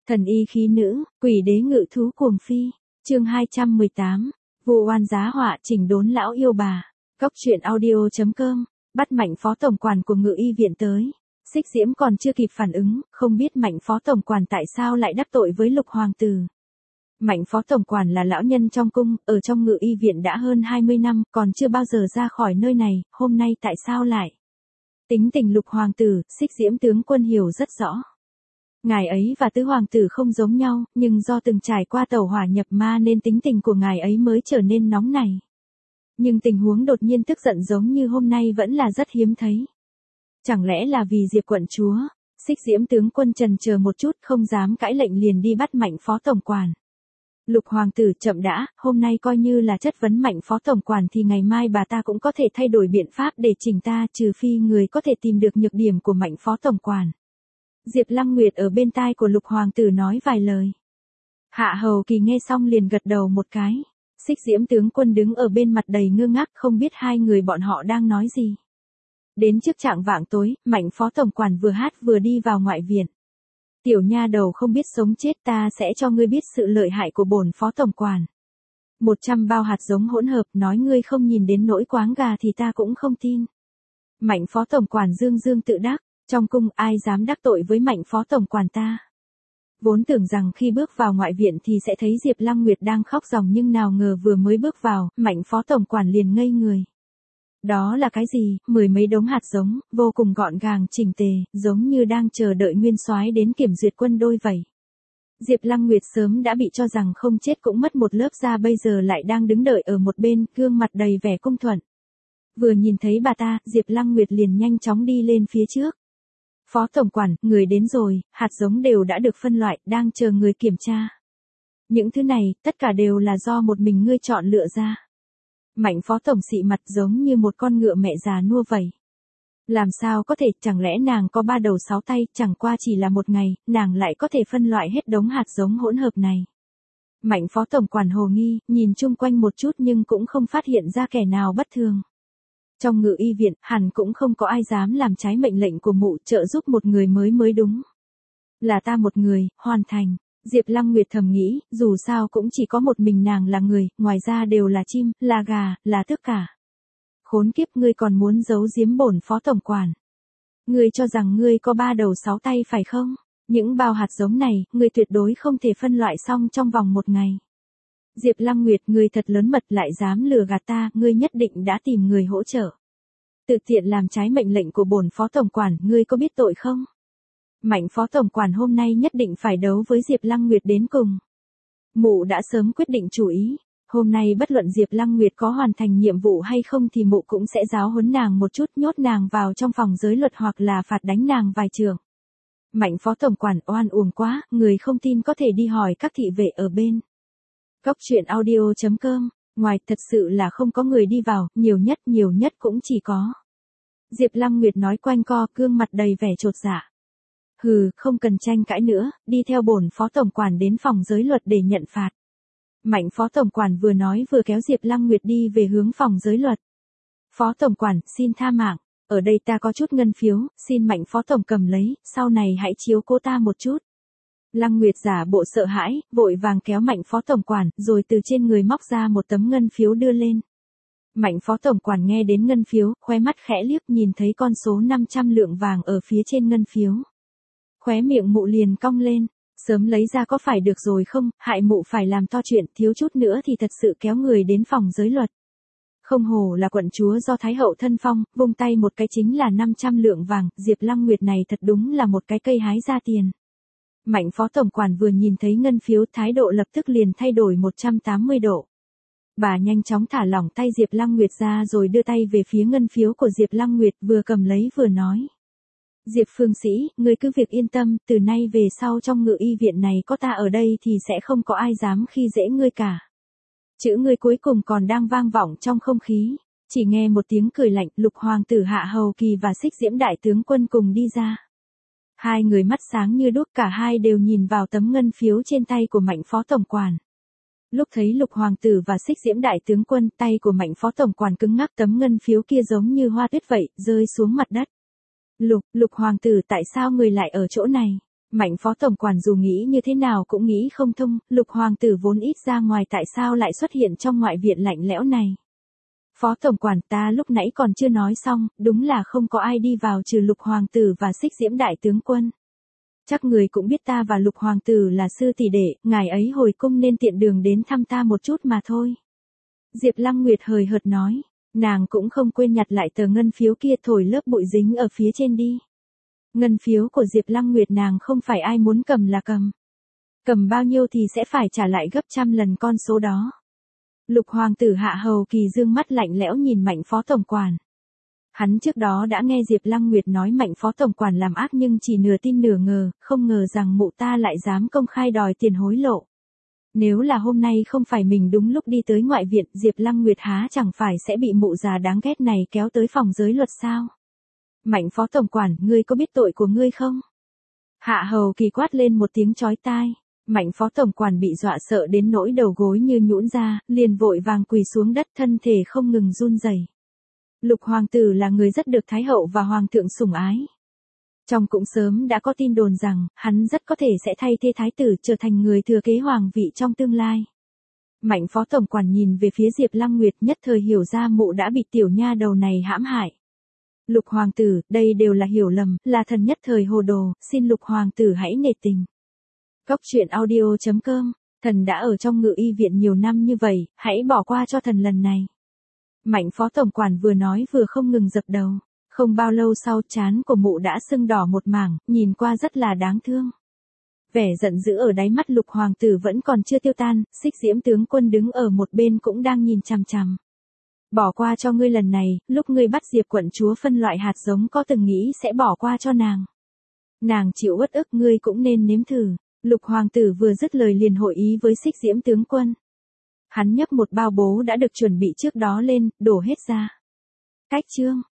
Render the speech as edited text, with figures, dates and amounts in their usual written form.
Thần y khí nữ, quỷ đế ngự thú cuồng phi. Chương 218. Vụ oan giá họa chỉnh đốn lão yêu bà. Cốc truyện audio.com. Bắt Mạnh phó tổng quản của Ngự y viện tới. Xích Diễm còn chưa kịp phản ứng, không biết Mạnh phó tổng quản tại sao lại đắc tội với Lục hoàng tử. Mạnh phó tổng quản là lão nhân trong cung, ở trong Ngự y viện đã hơn 20 năm, còn chưa bao giờ ra khỏi nơi này, hôm nay tại sao lại? Tính tình Lục hoàng tử, Xích Diễm tướng quân hiểu rất rõ. Ngài ấy và tứ hoàng tử không giống nhau, nhưng do từng trải qua tẩu hỏa nhập ma nên tính tình của ngài ấy mới trở nên nóng nảy. Nhưng tình huống đột nhiên tức giận giống như hôm nay vẫn là rất hiếm thấy. Chẳng lẽ là vì Diệp quận chúa? Xích Diễm tướng quân chần chờ một chút, không dám cãi lệnh liền đi bắt Mạnh phó tổng quản. Lục hoàng tử, chậm đã, hôm nay coi như là chất vấn Mạnh phó tổng quản thì ngày mai bà ta cũng có thể thay đổi biện pháp để chỉnh ta, trừ phi người có thể tìm được nhược điểm của Mạnh phó tổng quản. Diệp Lăng Nguyệt ở bên tai của Lục hoàng tử nói vài lời. Hạ Hầu Kỳ nghe xong liền gật đầu một cái. Xích Diễm tướng quân đứng ở bên mặt đầy ngơ ngác, không biết hai người bọn họ đang nói gì. Đến trước chạng vạng tối, Mạnh phó tổng quản vừa hát vừa đi vào ngoại viện. Tiểu nha đầu không biết sống chết, ta sẽ cho ngươi biết sự lợi hại của bổn phó tổng quản. 100 bao hạt giống hỗn hợp, nói ngươi không nhìn đến nỗi quáng gà thì ta cũng không tin. Mạnh phó tổng quản dương dương tự đắc. Trong cung ai dám đắc tội với Mạnh phó tổng quản ta. Vốn tưởng rằng khi bước vào ngoại viện thì sẽ thấy Diệp Lăng Nguyệt đang khóc ròng, nhưng nào ngờ vừa mới bước vào, Mạnh phó tổng quản liền ngây người. Đó là cái gì? 10 mấy đống hạt giống, vô cùng gọn gàng chỉnh tề, giống như đang chờ đợi nguyên soái đến kiểm duyệt quân đôi vậy. Diệp Lăng Nguyệt sớm đã bị cho rằng không chết cũng mất một lớp da, bây giờ lại đang đứng đợi ở một bên, gương mặt đầy vẻ cung thuận. Vừa nhìn thấy bà ta, Diệp Lăng Nguyệt liền nhanh chóng đi lên phía trước. Phó tổng quản, người đến rồi, hạt giống đều đã được phân loại, đang chờ người kiểm tra. Những thứ này, tất cả đều là do một mình ngươi chọn lựa ra. Mạnh phó tổng xị mặt giống như một con ngựa mẹ già nua vậy. Làm sao có thể, chẳng lẽ nàng có 3 đầu 6 tay, chẳng qua chỉ là một ngày, nàng lại có thể phân loại hết đống hạt giống hỗn hợp này. Mạnh phó tổng quản hồ nghi, nhìn chung quanh một chút nhưng cũng không phát hiện ra kẻ nào bất thường. Trong Ngự y viện, hẳn cũng không có ai dám làm trái mệnh lệnh của mụ, trợ giúp một người mới đúng. Là ta một người, hoàn thành. Diệp Lăng Nguyệt thầm nghĩ, dù sao cũng chỉ có một mình nàng là người, ngoài ra đều là chim, là gà, là tất cả. Khốn kiếp, ngươi còn muốn giấu giếm bổn phó tổng quản. Ngươi cho rằng ngươi có 3 đầu 6 tay phải không? Những bao hạt giống này, ngươi tuyệt đối không thể phân loại xong trong vòng một ngày. Diệp Lăng Nguyệt, ngươi thật lớn mật, lại dám lừa gạt ta, ngươi nhất định đã tìm người hỗ trợ. Tự tiện làm trái mệnh lệnh của bổn phó tổng quản, ngươi có biết tội không? Mạnh phó tổng quản hôm nay nhất định phải đấu với Diệp Lăng Nguyệt đến cùng. Mụ đã sớm quyết định chủ ý, hôm nay bất luận Diệp Lăng Nguyệt có hoàn thành nhiệm vụ hay không thì mụ cũng sẽ giáo huấn nàng một chút, nhốt nàng vào trong phòng giới luật hoặc là phạt đánh nàng vài trường. Mạnh phó tổng quản oan uổng quá, người không tin có thể đi hỏi các thị vệ ở bên. Cốc truyện audio.com. Ngoài thật sự là không có người đi vào, nhiều nhất cũng chỉ có. Diệp Lăng Nguyệt nói quanh co, gương mặt đầy vẻ chột dạ. Hừ, không cần tranh cãi nữa, đi theo bổn phó tổng quản đến phòng giới luật để nhận phạt. Mạnh phó tổng quản vừa nói vừa kéo Diệp Lăng Nguyệt đi về hướng phòng giới luật. Phó tổng quản, xin tha mạng, ở đây ta có chút ngân phiếu, xin Mạnh phó tổng cầm lấy, sau này hãy chiếu cố ta một chút. Lăng Nguyệt giả bộ sợ hãi, vội vàng kéo Mạnh phó tổng quản, rồi từ trên người móc ra một tấm ngân phiếu đưa lên. Mạnh phó tổng quản nghe đến ngân phiếu, khóe mắt khẽ liếc, nhìn thấy con số 500 lượng vàng ở phía trên ngân phiếu. Khóe miệng mụ liền cong lên, sớm lấy ra có phải được rồi không, hại mụ phải làm to chuyện, thiếu chút nữa thì thật sự kéo người đến phòng giới luật. Không hổ là quận chúa do Thái hậu thân phong, vung tay một cái chính là 500 lượng vàng, Diệp Lăng Nguyệt này thật đúng là một cái cây hái ra tiền. Mạnh phó tổng quản vừa nhìn thấy ngân phiếu, thái độ lập tức liền thay đổi 180 độ. Bà nhanh chóng thả lỏng tay Diệp Lăng Nguyệt ra rồi đưa tay về phía ngân phiếu của Diệp Lăng Nguyệt, vừa cầm lấy vừa nói. Diệp phương sĩ, ngươi cứ việc yên tâm, từ nay về sau trong Ngự y viện này có ta ở đây thì sẽ không có ai dám khi dễ ngươi cả. Chữ ngươi cuối cùng còn đang vang vọng trong không khí. Chỉ nghe một tiếng cười lạnh, Lục hoàng tử Hạ Hầu Kỳ và Xích Diễm đại tướng quân cùng đi ra. Hai người mắt sáng như đuốc, cả hai đều nhìn vào tấm ngân phiếu trên tay của Mạnh phó tổng quản. Lúc thấy Lục hoàng tử và Xích Diễm đại tướng quân, tay của Mạnh phó tổng quản cứng ngắc, tấm ngân phiếu kia giống như hoa tuyết vậy, rơi xuống mặt đất. Lục hoàng tử, tại sao người lại ở chỗ này? Mạnh phó tổng quản dù nghĩ như thế nào cũng nghĩ không thông, Lục hoàng tử vốn ít ra ngoài tại sao lại xuất hiện trong ngoại viện lạnh lẽo này. Phó tổng quản, ta lúc nãy còn chưa nói xong, đúng là không có ai đi vào trừ Lục hoàng tử và Xích Diễm đại tướng quân. Chắc người cũng biết ta và Lục hoàng tử là sư tỷ đệ, ngài ấy hồi cung nên tiện đường đến thăm ta một chút mà thôi. Diệp Lăng Nguyệt hời hợt nói, nàng cũng không quên nhặt lại tờ ngân phiếu kia thổi lớp bụi dính ở phía trên đi. Ngân phiếu của Diệp Lăng Nguyệt nàng không phải ai muốn cầm là cầm. Cầm bao nhiêu thì sẽ phải trả lại gấp trăm lần con số đó. Lục hoàng tử Hạ Hầu Kỳ dương mắt lạnh lẽo nhìn Mạnh phó tổng quản. Hắn trước đó đã nghe Diệp Lăng Nguyệt nói Mạnh phó tổng quản làm ác nhưng chỉ nửa tin nửa ngờ, không ngờ rằng mụ ta lại dám công khai đòi tiền hối lộ. Nếu là hôm nay không phải mình đúng lúc đi tới ngoại viện, Diệp Lăng Nguyệt há chẳng phải sẽ bị mụ già đáng ghét này kéo tới phòng giới luật sao? Mạnh phó tổng quản, ngươi có biết tội của ngươi không? Hạ Hầu Kỳ quát lên một tiếng chói tai. Mạnh phó tổng quản bị dọa sợ đến nỗi đầu gối như nhũn ra, liền vội vàng quỳ xuống đất, thân thể không ngừng run rẩy. Lục hoàng tử là người rất được thái hậu và hoàng thượng sủng ái. Trong cũng sớm đã có tin đồn rằng, hắn rất có thể sẽ thay thế thái tử trở thành người thừa kế hoàng vị trong tương lai. Mạnh phó tổng quản nhìn về phía Diệp Lăng Nguyệt, nhất thời hiểu ra mụ đã bị tiểu nha đầu này hãm hại. Lục hoàng tử, đây đều là hiểu lầm, là thần nhất thời hồ đồ, xin Lục hoàng tử hãy nể tình. Góc truyện audio.com, thần đã ở trong Ngự Y viện nhiều năm như vậy, hãy bỏ qua cho thần lần này. Mạnh phó tổng quản vừa nói vừa không ngừng dập đầu. Không bao lâu sau, trán của mụ đã sưng đỏ một mảng, nhìn qua rất là đáng thương. Vẻ giận dữ ở đáy mắt Lục hoàng tử vẫn còn chưa tiêu tan, Xích Diễm tướng quân đứng ở một bên cũng đang nhìn chằm chằm. Bỏ qua cho ngươi lần này, lúc ngươi bắt Diệp quận chúa phân loại hạt giống có từng nghĩ sẽ bỏ qua cho nàng. Nàng chịu uất ức, ngươi cũng nên nếm thử. Lục hoàng tử vừa dứt lời liền hội ý với Xích Diễm tướng quân. Hắn nhấc một bao bố đã được chuẩn bị trước đó lên, đổ hết ra. Cách chương